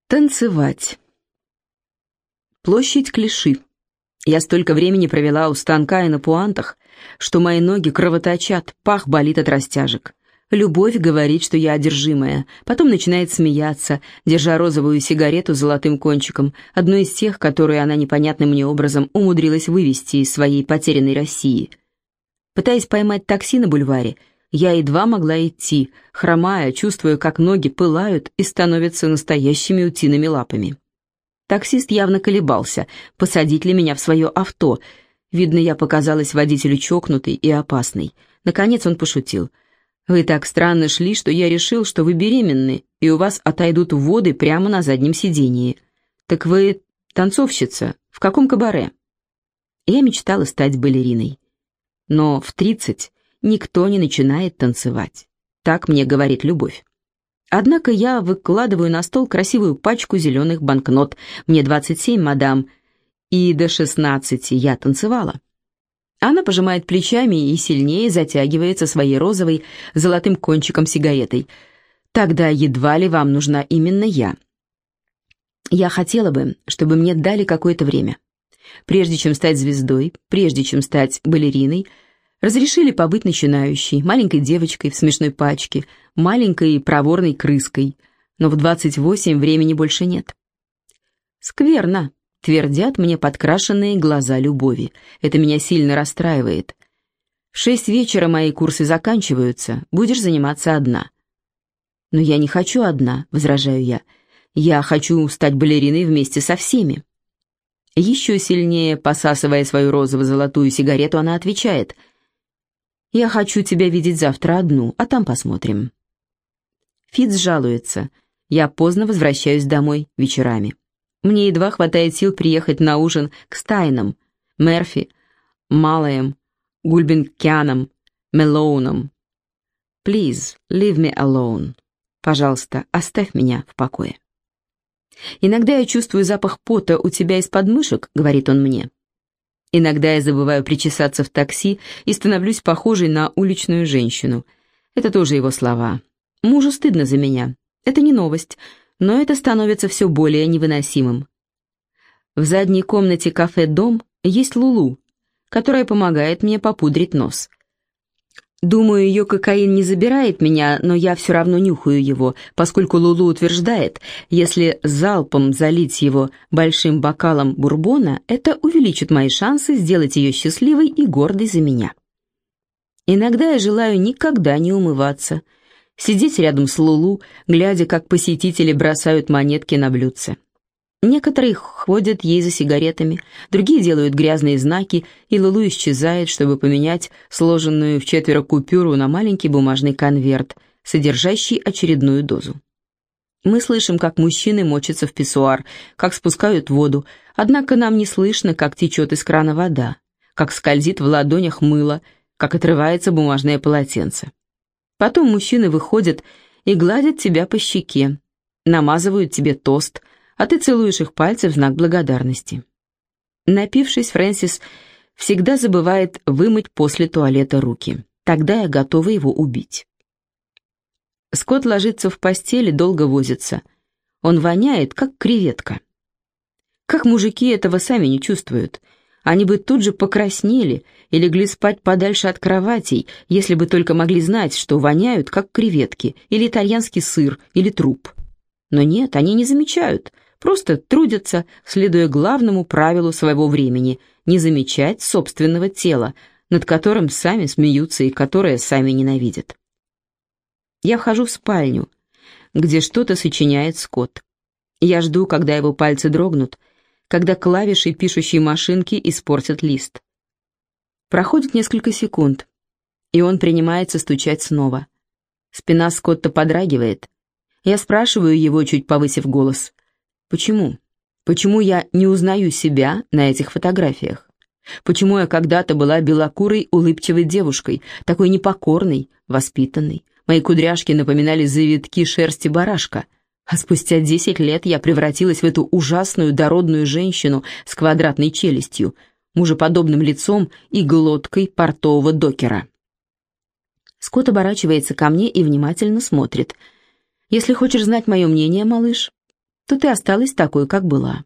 Танцевать. Площадь Клиши. Я столько времени провела у станка и на пуантах, что мои ноги кровоточат, пах болит от растяжек. Любовь говорит, что я одержимая, потом начинает смеяться, держа розовую сигарету с золотым кончиком, одну из тех, которую она непонятным мне образом умудрилась вывести из своей потерянной России. Пытаясь поймать такси на бульваре, я едва могла идти, хромая, чувствуя, как ноги пылают и становятся настоящими утиными лапами. Таксист явно колебался, посадить ли меня в свое авто. Видно, я показалась водителю чокнутой и опасной. Наконец он пошутил. «Вы так странно шли, что я решил, что вы беременны, и у вас отойдут воды прямо на заднем сидении. Так вы танцовщица? В каком кабаре?» Я мечтала стать балериной. Но в 30 никто не начинает танцевать. Так мне говорит любовь. Однако я выкладываю на стол красивую пачку зеленых банкнот. Мне 27, мадам, и до 16 я танцевала. Она пожимает плечами и сильнее затягивается своей розовой золотым кончиком сигаретой. Тогда едва ли вам нужна именно я. Я хотела бы, чтобы мне дали какое-то время. Прежде чем стать звездой, прежде чем стать балериной, разрешили побыть начинающей, маленькой девочкой в смешной пачке, маленькой проворной крыской, но в 28 времени больше нет. Скверно, твердят мне подкрашенные глаза любови. Это меня сильно расстраивает. В 6 вечера мои курсы заканчиваются, будешь заниматься одна. Но я не хочу одна, возражаю я. Я хочу стать балериной вместе со всеми. Еще сильнее посасывая свою розово-золотую сигарету, она отвечает: «Я хочу тебя видеть завтра одну, а там посмотрим». Фитц жалуется. Я поздно возвращаюсь домой вечерами. Мне едва хватает сил приехать на ужин к Стайнам, Мерфи, Малаям, Гульбенкянам, Мелоунам. «Please, leave me alone». Пожалуйста, оставь меня в покое. «Иногда я чувствую запах пота у тебя из подмышек», — говорит он мне. Иногда я забываю причесаться в такси и становлюсь похожей на уличную женщину. Это тоже его слова. Мужу стыдно за меня. Это не новость, но это становится все более невыносимым. В задней комнате кафе «Дом» есть Лулу, которая помогает мне попудрить нос. Думаю, ее кокаин не забирает меня, но я все равно нюхаю его, поскольку Лулу утверждает, если залпом залить его большим бокалом бурбона, это увеличит мои шансы сделать ее счастливой и гордой за меня. Иногда я желаю никогда не умываться, сидеть рядом с Лулу, глядя, как посетители бросают монетки на блюдце. Некоторые ходят ей за сигаретами, другие делают грязные знаки, и Лулу исчезает, чтобы поменять сложенную вчетверо купюру на маленький бумажный конверт, содержащий очередную дозу. Мы слышим, как мужчины мочатся в писсуар, как спускают воду, однако нам не слышно, как течет из крана вода, как скользит в ладонях мыло, как отрывается бумажное полотенце. Потом мужчины выходят и гладят тебя по щеке, намазывают тебе тост, а ты целуешь их пальцы в знак благодарности. Напившись, Фрэнсис всегда забывает вымыть после туалета руки. Тогда я готова его убить. Скотт ложится в постели, долго возится. Он воняет, как креветка. Как мужики этого сами не чувствуют? Они бы тут же покраснели и легли спать подальше от кроватей, если бы только могли знать, что воняют, как креветки, или итальянский сыр, или труп. Но нет, они не замечают. Просто трудятся, следуя главному правилу своего времени – не замечать собственного тела, над которым сами смеются и которое сами ненавидят. Я вхожу в спальню, где что-то сочиняет Скотт. Я жду, когда его пальцы дрогнут, когда клавиши пишущей машинки испортят лист. Проходит несколько секунд, и он принимается стучать снова. Спина Скотта подрагивает. Я спрашиваю его, чуть повысив голос: «Почему? Почему я не узнаю себя на этих фотографиях? Почему я когда-то была белокурой, улыбчивой девушкой, такой непокорной, воспитанной? Мои кудряшки напоминали завитки шерсти барашка, а спустя 10 лет я превратилась в эту ужасную дородную женщину с квадратной челюстью, мужеподобным лицом и глоткой портового докера». Скотт оборачивается ко мне и внимательно смотрит. «Если хочешь знать мое мнение, малыш, то ты осталась такой, как была.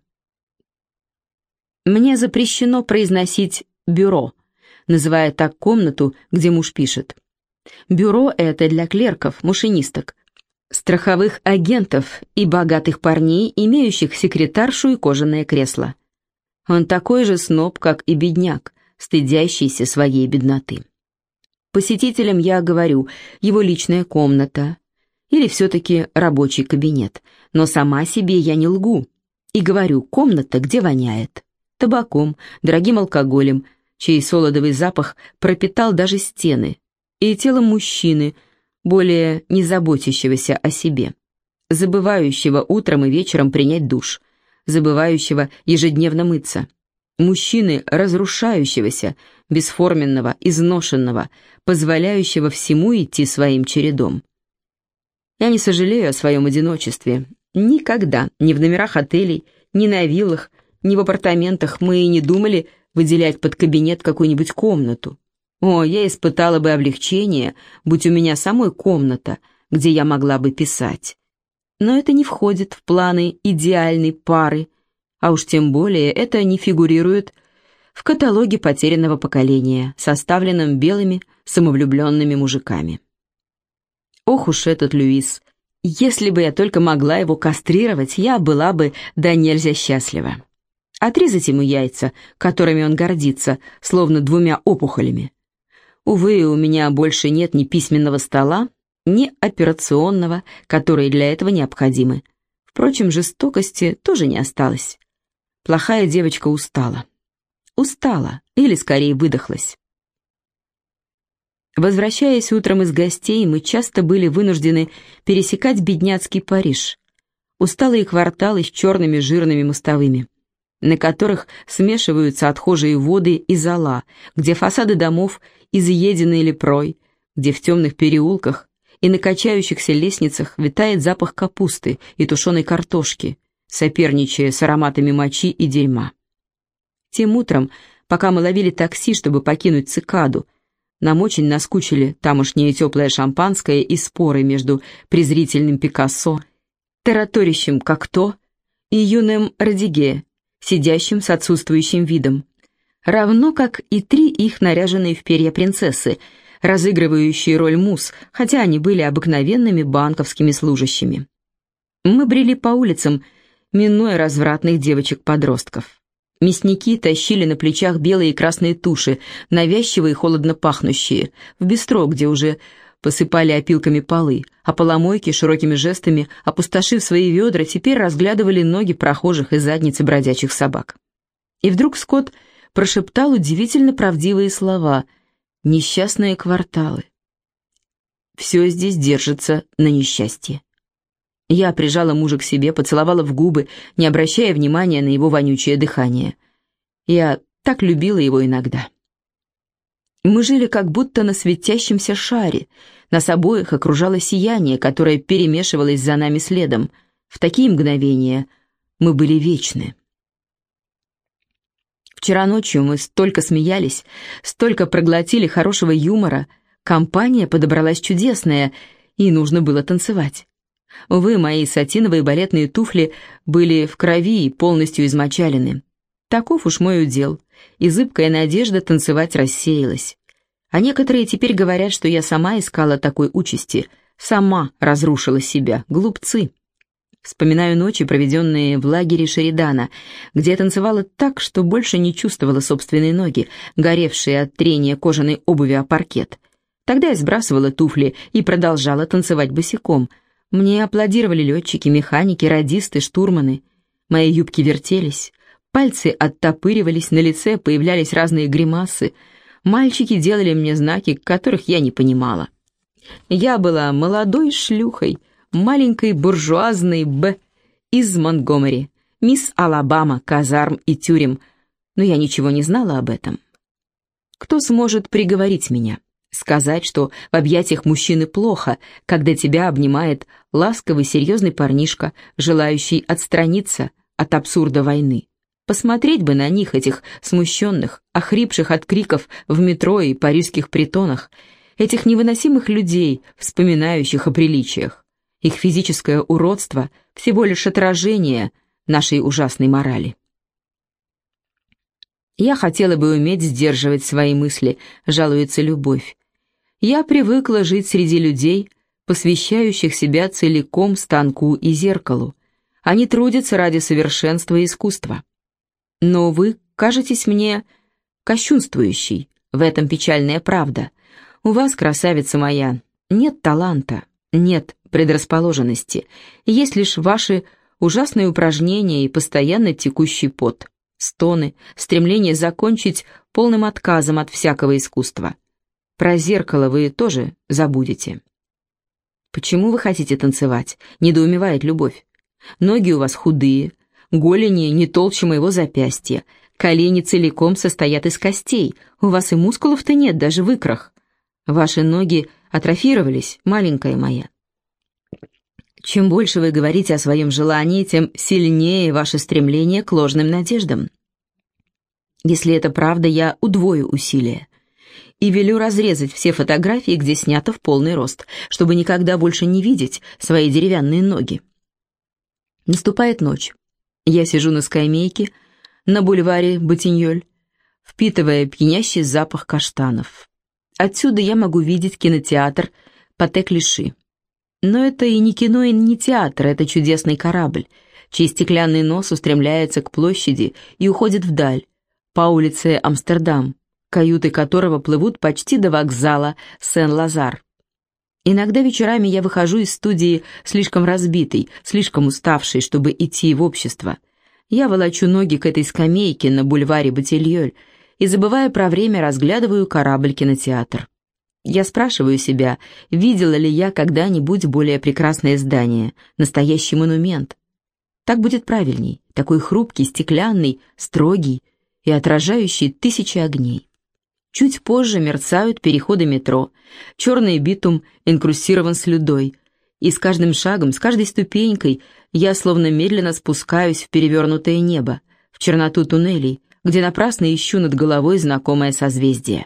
Мне запрещено произносить «бюро», называя так комнату, где муж пишет. Бюро — это для клерков, машинисток, страховых агентов и богатых парней, имеющих секретаршу и кожаное кресло. Он такой же сноб, как и бедняк, стыдящийся своей бедноты. Посетителям я говорю «его личная комната» или все-таки рабочий кабинет, но сама себе я не лгу и говорю «комната, где воняет» табаком, дорогим алкоголем, чей солодовый запах пропитал даже стены, и телом мужчины, более не заботящегося о себе, забывающего утром и вечером принять душ, забывающего ежедневно мыться, мужчины разрушающегося, бесформенного, изношенного, позволяющего всему идти своим чередом. Я не сожалею о своем одиночестве. Никогда, ни в номерах отелей, ни на виллах, ни в апартаментах мы и не думали выделять под кабинет какую-нибудь комнату. О, я испытала бы облегчение, будь у меня самой комната, где я могла бы писать. Но это не входит в планы идеальной пары, а уж тем более это не фигурирует в каталоге потерянного поколения, составленном белыми самовлюбленными мужиками. Ох уж этот Льюис! Если бы я только могла его кастрировать, я была бы да нельзя счастлива. Отрезать ему яйца, которыми он гордится, словно 2 опухолями. Увы, у меня больше нет ни письменного стола, ни операционного, которые для этого необходимы. Впрочем, жестокости тоже не осталось. Плохая девочка устала. Устала, или скорее выдохлась. Возвращаясь утром из гостей, мы часто были вынуждены пересекать бедняцкий Париж. Усталые кварталы с черными жирными мостовыми, на которых смешиваются отхожие воды и зола, где фасады домов изъедены лепрой, где в темных переулках и на качающихся лестницах витает запах капусты и тушеной картошки, соперничая с ароматами мочи и дерьма. Тем утром, пока мы ловили такси, чтобы покинуть Цикаду, нам очень наскучили тамошнее теплое шампанское и споры между презрительным Пикассо, тараторящим Кокто, и юным Радиге, сидящим с отсутствующим видом, равно как и 3 их наряженные в перья принцессы, разыгрывающие роль мус, хотя они были обыкновенными банковскими служащими. Мы брели по улицам, минуя развратных девочек-подростков. Мясники тащили на плечах белые и красные туши, навязчивые и холодно пахнущие, в бистро, где уже посыпали опилками полы, а поломойки широкими жестами, опустошив свои ведра, теперь разглядывали ноги прохожих и задницы бродячих собак. И вдруг Скотт прошептал удивительно правдивые слова: «Несчастные кварталы. Все здесь держится на несчастье». Я прижала мужа к себе, поцеловала в губы, не обращая внимания на его вонючее дыхание. Я так любила его иногда. Мы жили как будто на светящемся шаре. Нас обоих окружало сияние, которое перемешивалось за нами следом. В такие мгновения мы были вечны. Вчера ночью мы столько смеялись, столько проглотили хорошего юмора. Компания подобралась чудесная, и нужно было танцевать. Увы, мои сатиновые балетные туфли были в крови и полностью измочалены. Таков уж мой удел, и зыбкая надежда танцевать рассеялась. А некоторые теперь говорят, что я сама искала такой участи, сама разрушила себя, глупцы. Вспоминаю ночи, проведенные в лагере Шеридана, где я танцевала так, что больше не чувствовала собственные ноги, горевшие от трения кожаной обуви о паркет. Тогда я сбрасывала туфли и продолжала танцевать босиком. Мне аплодировали летчики, механики, радисты, штурманы. Мои юбки вертелись, пальцы оттопыривались, на лице появлялись разные гримасы. Мальчики делали мне знаки, которых я не понимала. Я была молодой шлюхой, маленькой буржуазной Б из Монтгомери, мисс Алабама, казарм и тюрем, но я ничего не знала об этом. Кто сможет приговорить меня? Сказать, что в объятиях мужчины плохо, когда тебя обнимает ласковый серьезный парнишка, желающий отстраниться от абсурда войны. Посмотреть бы на них, этих смущенных, охрипших от криков в метро и парижских притонах, этих невыносимых людей, вспоминающих о приличиях. Их физическое уродство всего лишь отражение нашей ужасной морали. «Я хотела бы уметь сдерживать свои мысли», — жалуется Любовь. «Я привыкла жить среди людей, посвящающих себя целиком станку и зеркалу. Они трудятся ради совершенства и искусства. Но вы кажетесь мне кощунствующей, в этом печальная правда. У вас, красавица моя, нет таланта, нет предрасположенности, есть лишь ваши ужасные упражнения и постоянно текущий пот, стоны, стремление закончить полным отказом от всякого искусства. Про зеркало вы тоже забудете». «Почему вы хотите танцевать?» — недоумевает Любовь. «Ноги у вас худые, голени не толще моего запястья, колени целиком состоят из костей, у вас и мускулов-то нет даже в икрах. Ваши ноги атрофировались, маленькая моя. Чем больше вы говорите о своем желании, тем сильнее ваше стремление к ложным надеждам. Если это правда, я удвою усилия и велю разрезать все фотографии, где снято в полный рост, чтобы никогда больше не видеть свои деревянные ноги». Наступает ночь. Я сижу на скамейке на бульваре Ботиньоль, впитывая пьянящий запах каштанов. Отсюда я могу видеть кинотеатр Патек-Лиши. Но это и не кино, и не театр, это чудесный корабль, чей стеклянный нос устремляется к площади и уходит вдаль, по улице Амстердам, каюты которого плывут почти до вокзала Сен-Лазар. Иногда вечерами я выхожу из студии слишком разбитый, слишком уставший, чтобы идти в общество. Я волочу ноги к этой скамейке на бульваре Ботильоль и, забывая про время, разглядываю корабль-кинотеатр. Я спрашиваю себя, видела ли я когда-нибудь более прекрасное здание, настоящий монумент. Так будет правильней, такой хрупкий, стеклянный, строгий и отражающий тысячи огней. Чуть позже мерцают переходы метро, черный битум инкрустирован слюдой, и с каждым шагом, с каждой ступенькой я словно медленно спускаюсь в перевернутое небо, в черноту туннелей, где напрасно ищу над головой знакомое созвездие.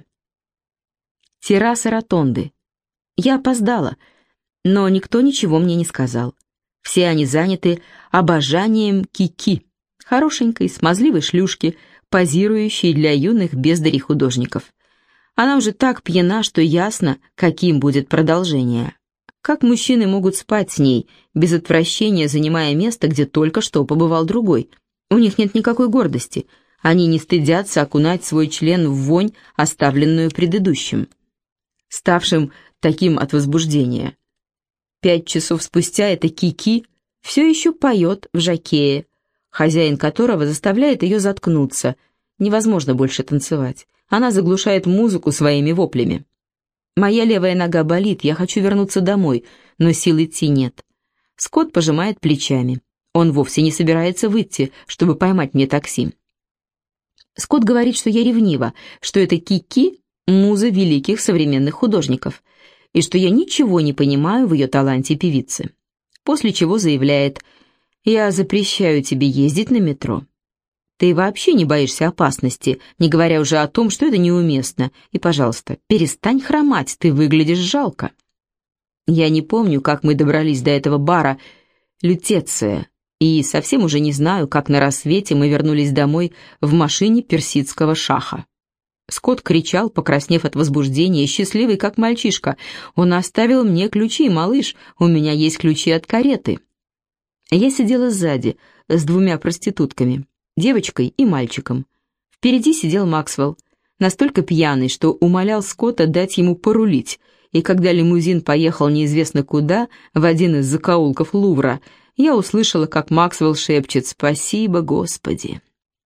Терраса ротонды. Я опоздала, но никто ничего мне не сказал. Все они заняты обожанием Кики, хорошенькой, смазливой шлюшки, позирующей для юных бездарей-художников. Она уже так пьяна, что ясно, каким будет продолжение. Как мужчины могут спать с ней, без отвращения занимая место, где только что побывал другой? У них нет никакой гордости. Они не стыдятся окунать свой член в вонь, оставленную предыдущим, ставшим таким от возбуждения. 5 часов спустя эта Кики все еще поет в жакее, хозяин которого заставляет ее заткнуться. Невозможно больше танцевать. Она заглушает музыку своими воплями. Моя левая нога болит, я хочу вернуться домой, но сил идти нет. Скотт пожимает плечами. Он вовсе не собирается выйти, чтобы поймать мне такси. Скотт говорит, что я ревнива, что это Кики — муза великих современных художников, и что я ничего не понимаю в ее таланте певицы. После чего заявляет: «Я запрещаю тебе ездить на метро. Ты вообще не боишься опасности, не говоря уже о том, что это неуместно. И, пожалуйста, перестань хромать, ты выглядишь жалко». Я не помню, как мы добрались до этого бара «Лютеция», и совсем уже не знаю, как на рассвете мы вернулись домой в машине персидского шаха. Скотт кричал, покраснев от возбуждения, счастливый как мальчишка. «Он оставил мне ключи, малыш, у меня есть ключи от кареты». Я сидела сзади, с 2 проститутками, девочкой и мальчиком. Впереди сидел Максвелл, настолько пьяный, что умолял Скотта дать ему порулить, и когда лимузин поехал неизвестно куда, в один из закоулков Лувра, я услышала, как Максвелл шепчет «Спасибо, Господи».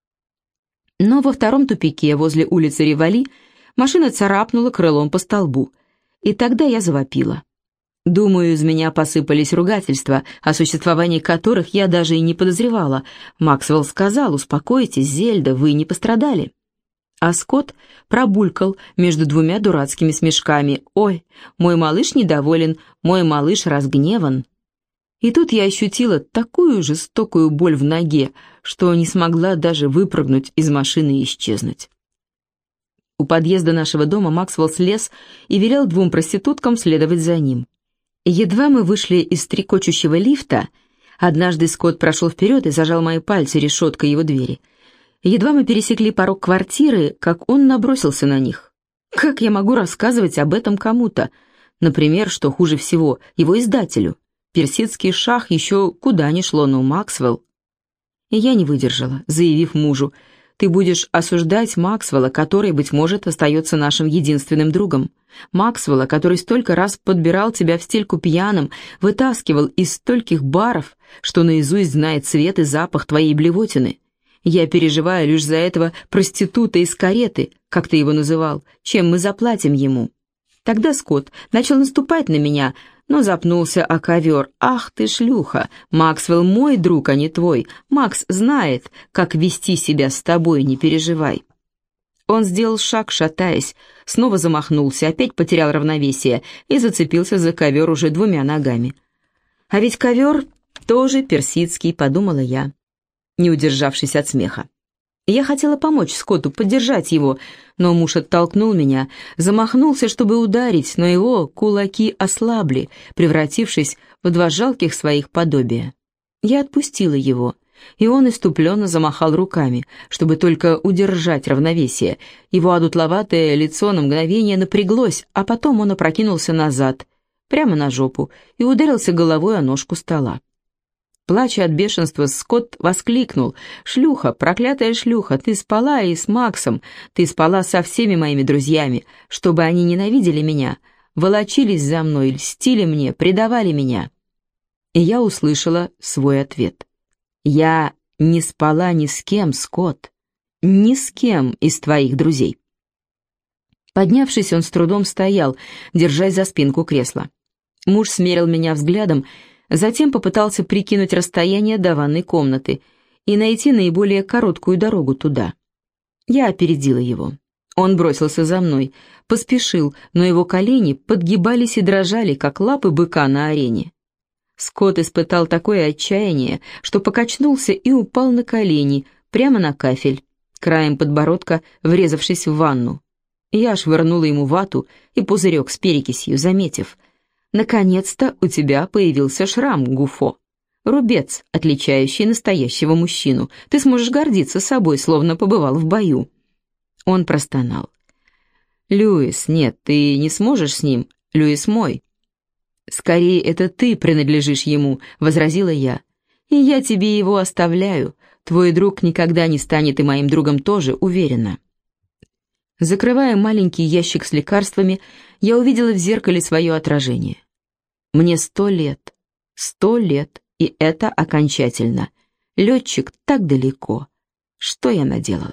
Но во втором тупике, возле улицы Ривали, машина царапнула крылом по столбу, и тогда я завопила. Думаю, из меня посыпались ругательства, о существовании которых я даже и не подозревала. Максвелл сказал: «Успокойтесь, Зельда, вы не пострадали». А Скотт пробулькал между 2 дурацкими смешками: «Ой, мой малыш недоволен, мой малыш разгневан». И тут я ощутила такую жестокую боль в ноге, что не смогла даже выпрыгнуть из машины и исчезнуть. У подъезда нашего дома Максвелл слез и велел 2 проституткам следовать за ним. Едва мы вышли из стрекочущего лифта, Однажды Скотт прошел вперед и зажал мои пальцы решеткой его двери. Едва мы пересекли порог квартиры, как он набросился на них. Как я могу рассказывать об этом кому-то? Например, что хуже всего, его издателю. Персидский шах еще куда ни шло, но Максвелл. И я не выдержала, заявив мужу: «Ты будешь осуждать Максвелла, который, быть может, остается нашим единственным другом. Максвелла, который столько раз подбирал тебя в стельку пьяным, вытаскивал из стольких баров, что наизусть знает цвет и запах твоей блевотины. Я переживаю лишь за этого проститута из кареты, как ты его называл, чем мы заплатим ему». Тогда Скотт начал наступать на меня, но запнулся о ковер. «Ах ты шлюха! Максвелл мой друг, а не твой. Макс знает, как вести себя с тобой, не переживай». Он сделал шаг, шатаясь, снова замахнулся, опять потерял равновесие и зацепился за ковер уже 2 ногами. «А ведь ковер тоже персидский», — подумала я, не удержавшись от смеха. Я хотела помочь Скотту, поддержать его, но муж оттолкнул меня, замахнулся, чтобы ударить, но его кулаки ослабли, превратившись в 2 жалких своих подобия. Я отпустила его, и он иступленно замахал руками, чтобы только удержать равновесие. Его одутловатое лицо на мгновение напряглось, а потом он опрокинулся назад, прямо на жопу, и ударился головой о ножку стола. Плача от бешенства, Скотт воскликнул: «Шлюха, проклятая шлюха, ты спала и с Максом, ты спала со всеми моими друзьями, чтобы они ненавидели меня, волочились за мной, льстили мне, предавали меня». И я услышала свой ответ. «Я не спала ни с кем, Скотт, ни с кем из твоих друзей». Поднявшись, он с трудом стоял, держась за спинку кресла. Муж смерил меня взглядом, затем попытался прикинуть расстояние до ванной комнаты и найти наиболее короткую дорогу туда. Я опередила его. Он бросился за мной, поспешил, но его колени подгибались и дрожали, как лапы быка на арене. Скотт испытал такое отчаяние, что покачнулся и упал на колени, прямо на кафель, краем подбородка врезавшись в ванну. Я швырнула ему вату и пузырек с перекисью, заметив: «Наконец-то у тебя появился шрам, Гуфо. Рубец, отличающий настоящего мужчину. Ты сможешь гордиться собой, словно побывал в бою». Он простонал: «Льюис, нет, ты не сможешь с ним. Льюис мой». «Скорее, это ты принадлежишь ему», — возразила я. «И я тебе его оставляю. Твой друг никогда не станет и моим другом тоже, уверена». Закрывая маленький ящик с лекарствами, я увидела в зеркале свое отражение. Мне 100 лет. 100 лет, и это окончательно. Летчик так далеко. Что я наделала?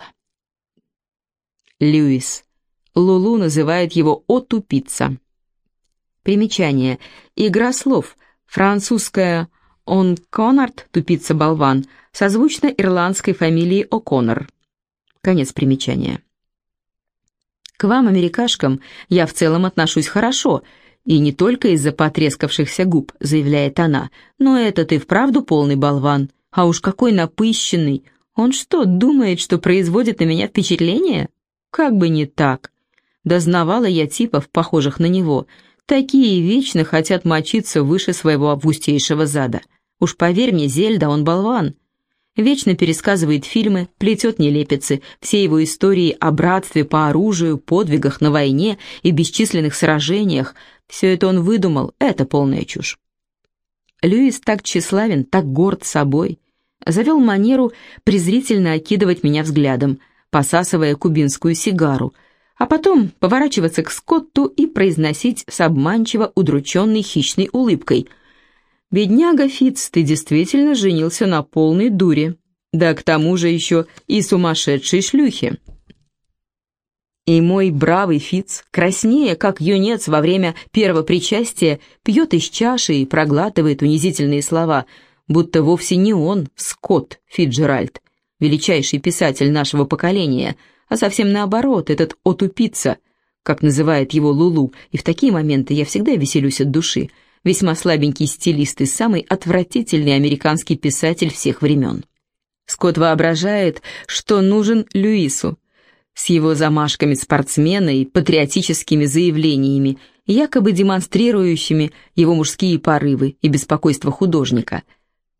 Льюис. Лулу называет его «о-тупица». Примечание. Игра слов. Французская «он Коннард», тупица-болван, созвучно ирландской фамилии О'Коннор. Конец примечания. К вам, америкашкам, я в целом отношусь хорошо, и не только из-за потрескавшихся губ, заявляет она, но этот и вправду полный болван, а уж какой напыщенный. Он что, думает, что производит на меня впечатление? Как бы не так. Дознавала я типов, похожих на него. Такие вечно хотят мочиться выше своего августейшего зада. Уж поверь мне, Зельда, он болван. Вечно пересказывает фильмы, плетет нелепицы, все его истории о братстве по оружию, подвигах на войне и бесчисленных сражениях. Все это он выдумал, это полная чушь. Льюис так тщеславен, так горд собой. Завел манеру презрительно окидывать меня взглядом, посасывая кубинскую сигару, а потом поворачиваться к Скотту и произносить с обманчиво удрученной хищной улыбкой: «Бедняга Фитц, ты действительно женился на полной дуре, да к тому же еще и сумасшедшей шлюхе». И мой бравый Фитц, краснея, как юнец во время первого причастия, пьет из чаши и проглатывает унизительные слова, будто вовсе не он, Скотт Фитджеральд, величайший писатель нашего поколения, а совсем наоборот, этот «о-тупица», как называет его Лулу, и в такие моменты я всегда веселюсь от души, весьма слабенький стилист и самый отвратительный американский писатель всех времен. Скотт воображает, что нужен Льюису, с его замашками спортсмена и патриотическими заявлениями, якобы демонстрирующими его мужские порывы и беспокойство художника.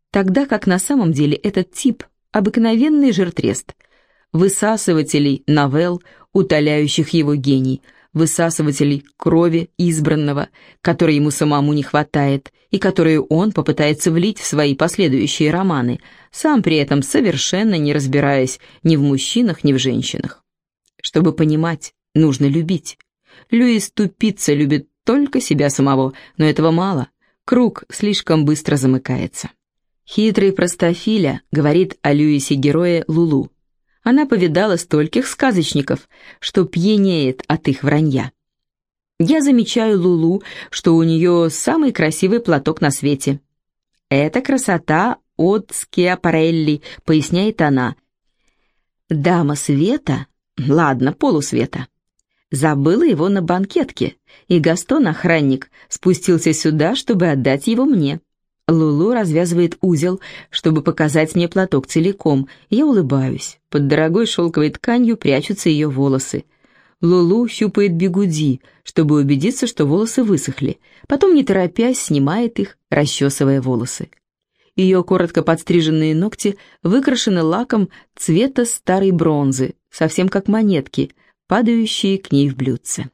тогда как на самом деле этот тип – обыкновенный жиртрест, высасывателей новелл, утоляющих его гений, высасывателей крови избранного, которой ему самому не хватает, и которую он попытается влить в свои последующие романы, сам при этом совершенно не разбираясь ни в мужчинах, ни в женщинах. Чтобы понимать, нужно любить. Льюис тупица любит только себя самого, но этого мало, круг слишком быстро замыкается. Хитрый простофиля говорит о Льюисе герое Лулу. Она повидала стольких сказочников, что пьянеет от их вранья. Я замечаю Лулу, что у нее самый красивый платок на свете. «Это красота от Скиапарелли», — поясняет она. «Дама света, ладно, полусвета, забыла его на банкетке, и Гастон, охранник, спустился сюда, чтобы отдать его мне. Лулу развязывает узел, чтобы показать мне платок целиком. Я улыбаюсь. Под дорогой шелковой тканью прячутся ее волосы. Лулу щупает бигуди, чтобы убедиться, что волосы высохли. Потом, не торопясь, снимает их, расчесывая волосы. Ее коротко подстриженные ногти выкрашены лаком цвета старой бронзы, совсем как монетки, падающие к ней в блюдце.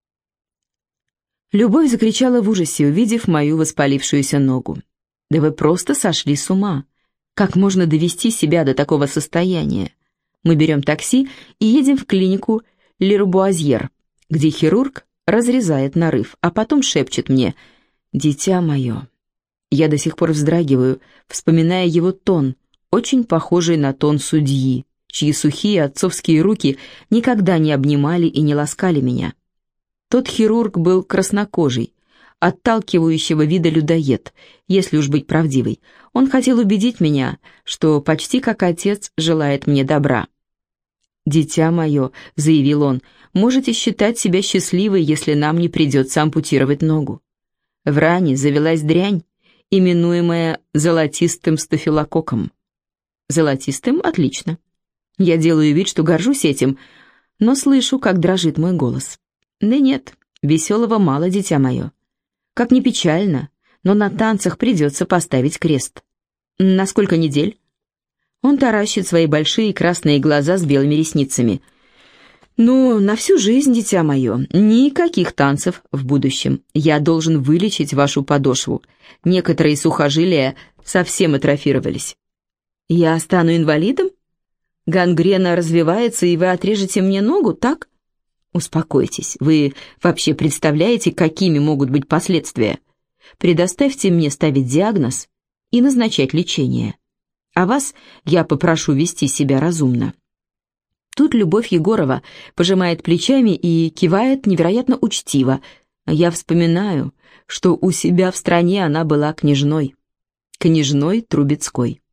Любовь закричала в ужасе, увидев мою воспалившуюся ногу. «Да вы просто сошли с ума! Как можно довести себя до такого состояния?» Мы берем такси и едем в клинику Лербуазьер, где хирург разрезает нарыв, а потом шепчет мне: «Дитя мое». Я до сих пор вздрагиваю, вспоминая его тон, очень похожий на тон судьи, чьи сухие отцовские руки никогда не обнимали и не ласкали меня. Тот хирург был краснокожий, отталкивающего вида людоед, если уж быть правдивой. Он хотел убедить меня, что почти как отец желает мне добра. «Дитя мое», — заявил он, — «можете считать себя счастливой, если нам не придется ампутировать ногу». В ране завелась дрянь, именуемая золотистым стафилококком. Золотистым? Отлично. Я делаю вид, что горжусь этим, но слышу, как дрожит мой голос. Да нет, веселого мало, дитя мое. Как ни печально, но на танцах придется поставить крест. На сколько недель? Он таращит свои большие красные глаза с белыми ресницами. «Ну, на всю жизнь, дитя мое. Никаких танцев в будущем. Я должен вылечить вашу подошву. Некоторые сухожилия совсем атрофировались». «Я стану инвалидом? Гангрена развивается, и вы отрежете мне ногу, так?» «Успокойтесь. Вы вообще представляете, какими могут быть последствия? Предоставьте мне ставить диагноз и назначать лечение. А вас я попрошу вести себя разумно». Тут Любовь Егорова пожимает плечами и кивает невероятно учтиво. Я вспоминаю, что у себя в стране она была княжной. Княжной Трубецкой.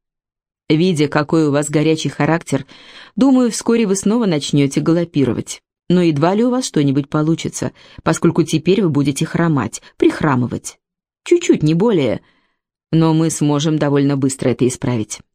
Видя, какой у вас горячий характер, думаю, вскоре вы снова начнете галопировать. Но едва ли у вас что-нибудь получится, поскольку теперь вы будете хромать, прихрамывать. Чуть-чуть, не более. Но мы сможем довольно быстро это исправить.